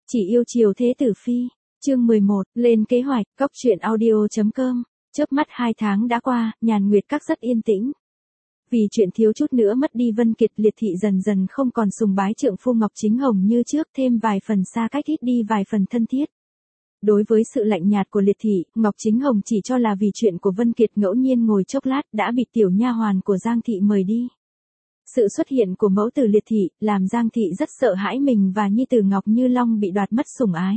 Chỉ yêu chiều thế tử phi. Chương 11, lên kế hoạch, cóc truyện audio.com. Chớp mắt 2 tháng đã qua, Nhàn Nguyệt Các rất yên tĩnh. Vì chuyện thiếu chút nữa mất đi Vân Kiệt, Liệt thị dần dần không còn sùng bái trượng phu Ngọc Chính Hồng như trước, thêm vài phần xa cách, ít đi vài phần thân thiết. Đối với sự lạnh nhạt của Liệt thị, Ngọc Chính Hồng chỉ cho là vì chuyện của Vân Kiệt ngẫu nhiên ngồi chốc lát đã bị tiểu nha hoàn của Giang thị mời đi. Sự xuất hiện của mẫu tử Liệt thị làm Giang thị rất sợ hãi mình và nhi tử Ngọc Như Long bị đoạt mất sủng ái.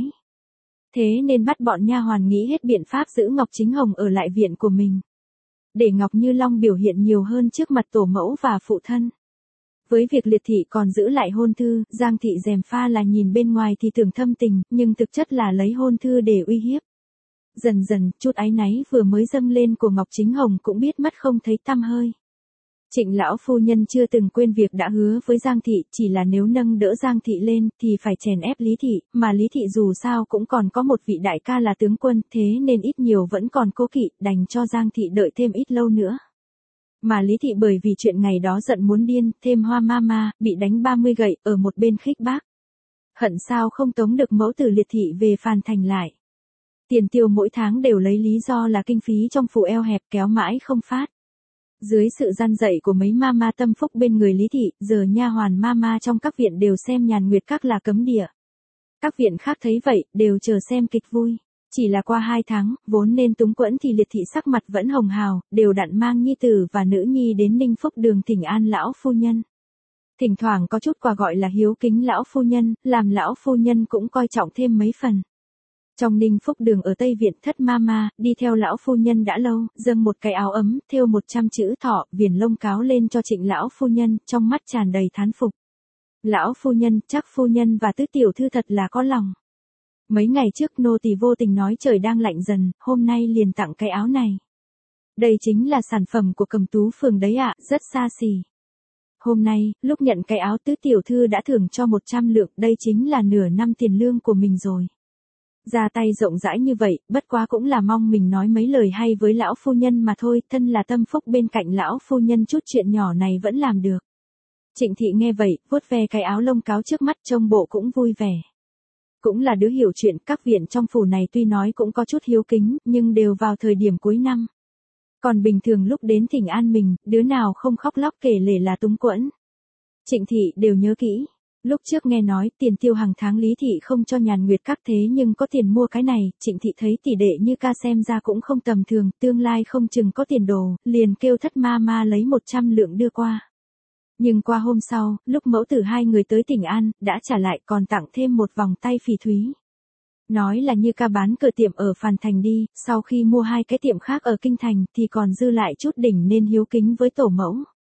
Thế nên bắt bọn nha hoàn nghĩ hết biện pháp giữ Ngọc Chính Hồng ở lại viện của mình, để Ngọc Như Long biểu hiện nhiều hơn trước mặt tổ mẫu và phụ thân. Với việc Liệt thị còn giữ lại hôn thư, Giang thị gièm pha là nhìn bên ngoài thì tưởng thâm tình, nhưng thực chất là lấy hôn thư để uy hiếp. Dần dần, chút áy náy vừa mới dâng lên của Ngọc Chính Hồng cũng biết mất không thấy tăm hơi. Trịnh lão phu nhân chưa từng quên việc đã hứa với Giang thị, chỉ là nếu nâng đỡ Giang thị lên thì phải chèn ép Lý thị, mà Lý thị dù sao cũng còn có một vị đại ca là tướng quân, thế nên ít nhiều vẫn còn cố kỵ, đành cho Giang thị đợi thêm ít lâu nữa. Mà Lý thị bởi vì chuyện ngày đó giận muốn điên, thêm Hoa Mama bị đánh 30 gậy ở một bên khích bác. Hận sao không tống được mẫu tử Liệt thị về Phàn Thành lại. Tiền tiêu mỗi tháng đều lấy lý do là kinh phí trong phủ eo hẹp, kéo mãi không phát. Dưới sự gian dạy của mấy mama tâm phúc bên người Lý thị, giờ nha hoàn mama trong các viện đều xem Nhàn Nguyệt Các là cấm địa. Các viện khác thấy vậy, đều chờ xem kịch vui. Chỉ là qua 2 tháng, vốn nên túng quẫn thì Liệt thị sắc mặt vẫn hồng hào, đều đặn mang nhi tử và nữ nhi đến Ninh Phúc Đường thỉnh an lão phu nhân. Thỉnh thoảng có chút quà gọi là hiếu kính lão phu nhân, làm lão phu nhân cũng coi trọng thêm mấy phần. Trong Ninh Phúc Đường ở Tây Viện, Thất Mama đi theo lão phu nhân đã lâu, dâng một cái áo ấm, thêu 100 chữ thọ, viền lông cáo lên cho Trịnh lão phu nhân, trong mắt tràn đầy thán phục. Lão phu nhân, chắc phu nhân và tứ tiểu thư thật là có lòng. Mấy ngày trước nô tỳ vô tình nói trời đang lạnh dần, hôm nay liền tặng cái áo này. Đây chính là sản phẩm của Cầm Tú Phường đấy ạ, rất xa xỉ. Hôm nay, lúc nhận cái áo tứ tiểu thư đã thưởng cho 100 lượng, đây chính là nửa năm tiền lương của mình rồi. Ra tay rộng rãi như vậy, bất quá cũng là mong mình nói mấy lời hay với lão phu nhân mà thôi, thân là tâm phúc bên cạnh lão phu nhân chút chuyện nhỏ này vẫn làm được. Trịnh thị nghe vậy, vuốt ve cái áo lông cáo trước mắt, trông bộ cũng vui vẻ. Cũng là đứa hiểu chuyện, các viện trong phủ này tuy nói cũng có chút hiếu kính, nhưng đều vào thời điểm cuối năm. Còn bình thường lúc đến thỉnh an mình, đứa nào không khóc lóc kể lể là túng quẫn. Trịnh thị đều nhớ kỹ. Lúc trước nghe nói tiền tiêu hàng tháng Lý thị không cho Nhàn Nguyệt Các, thế nhưng có tiền mua cái này, Trịnh thị thấy tỷ đệ như ca xem ra cũng không tầm thường, tương lai không chừng có tiền đồ, liền kêu Thất Mama lấy 100 lượng đưa qua. Nhưng qua hôm sau, lúc mẫu tử hai người tới thỉnh an, đã trả lại còn tặng thêm một vòng tay phỉ thúy. Nói là như ca bán cửa tiệm ở Phàn Thành đi, sau khi mua 2 cái tiệm khác ở Kinh Thành thì còn dư lại chút đỉnh nên hiếu kính với tổ mẫu.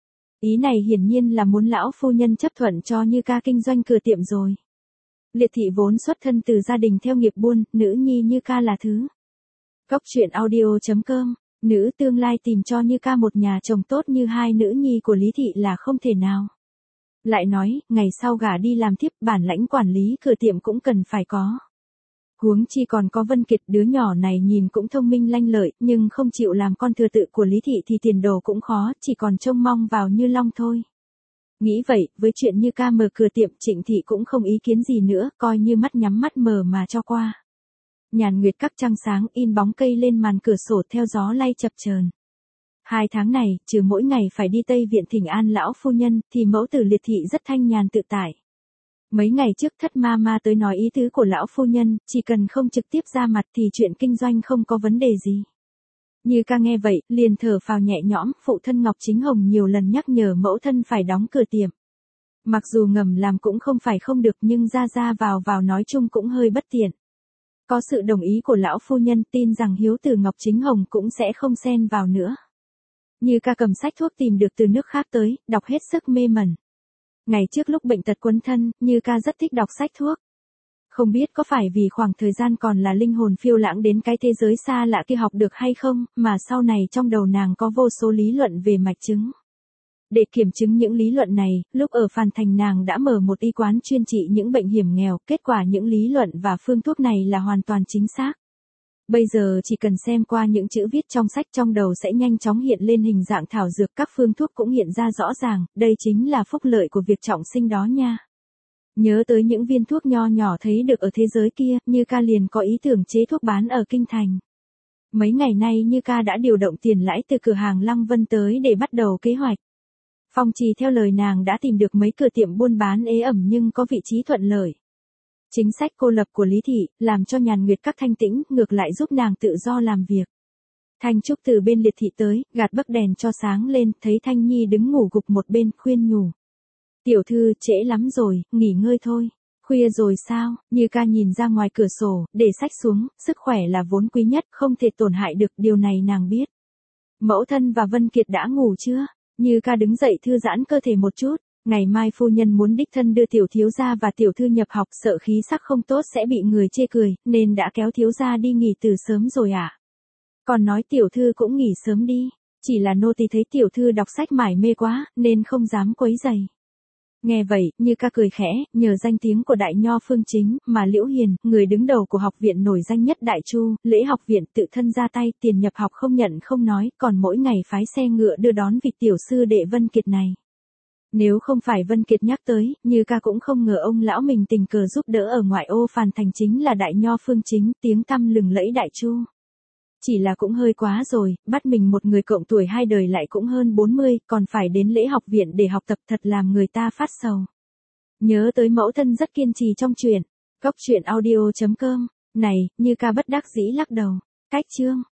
Ý này hiển nhiên là muốn lão phu nhân chấp thuận cho Như ca kinh doanh cửa tiệm rồi. Liệt thị vốn xuất thân từ gia đình theo nghiệp buôn, nữ nhi Như ca là thứ. Cóc truyện audio.com, nữ tương lai tìm cho Như ca một nhà chồng tốt như 2 nữ nhi của Lý thị là không thể nào. Lại nói, ngày sau gả đi làm thiếp, bản lãnh quản lý cửa tiệm cũng cần phải có. Huống chi còn có Vân Kiệt, đứa nhỏ này nhìn cũng thông minh lanh lợi, nhưng không chịu làm con thừa tự của Lý thị thì tiền đồ cũng khó, chỉ còn trông mong vào Như Long thôi. Nghĩ vậy, với chuyện Như ca mở cửa tiệm, Trịnh thị cũng không ý kiến gì nữa, coi như mắt nhắm mắt mở mà cho qua. Nhàn Nguyệt Các trăng sáng, in bóng cây lên màn cửa sổ theo gió lay chập chờn. 2 tháng này, trừ mỗi ngày phải đi Tây Viện thỉnh an lão phu nhân, thì mẫu tử Liệt thị rất thanh nhàn tự tại. Mấy ngày trước Thất Mama tới nói ý tứ của lão phu nhân, chỉ cần không trực tiếp ra mặt thì chuyện kinh doanh không có vấn đề gì. Như ca nghe vậy, liền thở phào nhẹ nhõm, phụ thân Ngọc Chính Hồng nhiều lần nhắc nhở mẫu thân phải đóng cửa tiệm. Mặc dù ngầm làm cũng không phải không được, nhưng ra vào nói chung cũng hơi bất tiện. Có sự đồng ý của lão phu nhân, tin rằng hiếu tử Ngọc Chính Hồng cũng sẽ không xen vào nữa. Như ca cầm sách thuốc tìm được từ nước khác tới, đọc hết sức mê mẩn. Ngày trước lúc bệnh tật quấn thân, Như ca rất thích đọc sách thuốc. Không biết có phải vì khoảng thời gian còn là linh hồn phiêu lãng đến cái thế giới xa lạ kia học được hay không, mà sau này trong đầu nàng có vô số lý luận về mạch chứng. Để kiểm chứng những lý luận này, lúc ở Phàn Thành nàng đã mở một y quán chuyên trị những bệnh hiểm nghèo, kết quả những lý luận và phương thuốc này là hoàn toàn chính xác. Bây giờ chỉ cần xem qua những chữ viết trong sách, trong đầu sẽ nhanh chóng hiện lên hình dạng thảo dược, các phương thuốc cũng hiện ra rõ ràng, đây chính là phúc lợi của việc trọng sinh đó nha. Nhớ tới những viên thuốc nho nhỏ thấy được ở thế giới kia, Như Ca liền có ý tưởng chế thuốc bán ở Kinh Thành. Mấy ngày nay Như Ca đã điều động tiền lãi từ cửa hàng Lăng Vân tới để bắt đầu kế hoạch. Phong Trì theo lời nàng đã tìm được mấy cửa tiệm buôn bán ế ẩm nhưng có vị trí thuận lợi. Chính sách cô lập của Lý Thị, làm cho Nhàn Nguyệt Các thanh tĩnh, ngược lại giúp nàng tự do làm việc. Thanh Trúc từ bên Liệt Thị tới, gạt bấc đèn cho sáng lên, thấy Thanh Nhi đứng ngủ gục một bên, khuyên nhủ. Tiểu thư, trễ lắm rồi, nghỉ ngơi thôi. Khuya rồi sao? Như Ca nhìn ra ngoài cửa sổ, để sách xuống, sức khỏe là vốn quý nhất, không thể tổn hại được, điều này nàng biết. Mẫu thân và Vân Kiệt đã ngủ chưa? Như Ca đứng dậy thư giãn cơ thể một chút. Ngày mai phu nhân muốn đích thân đưa tiểu thiếu gia và tiểu thư nhập học, sợ khí sắc không tốt sẽ bị người chê cười, nên đã kéo thiếu gia đi nghỉ từ sớm rồi ạ. Còn nói tiểu thư cũng nghỉ sớm đi, chỉ là nô tỳ thấy tiểu thư đọc sách mải mê quá, nên không dám quấy rầy. Nghe vậy, Như Ca cười khẽ, nhờ danh tiếng của Đại Nho Phương Chính, mà Liễu Hiền, người đứng đầu của học viện nổi danh nhất Đại Chu, lễ học viện tự thân ra tay, tiền nhập học không nhận không nói, còn mỗi ngày phái xe ngựa đưa đón vị tiểu sư đệ Vân Kiệt này. Nếu không phải Vân Kiệt nhắc tới, Như Ca cũng không ngờ ông lão mình tình cờ giúp đỡ ở ngoại ô Phàn Thành chính là Đại Nho Phương Chính, tiếng tăm lừng lẫy Đại Chu. Chỉ là cũng hơi quá rồi, bắt mình một người cộng tuổi 2 đời lại cũng hơn 40, còn phải đến lễ học viện để học tập, thật làm người ta phát sầu. Nhớ tới mẫu thân rất kiên trì trong chuyện. Cốc truyện audio.com. Này, Như Ca bất đắc dĩ lắc đầu. Cách chương.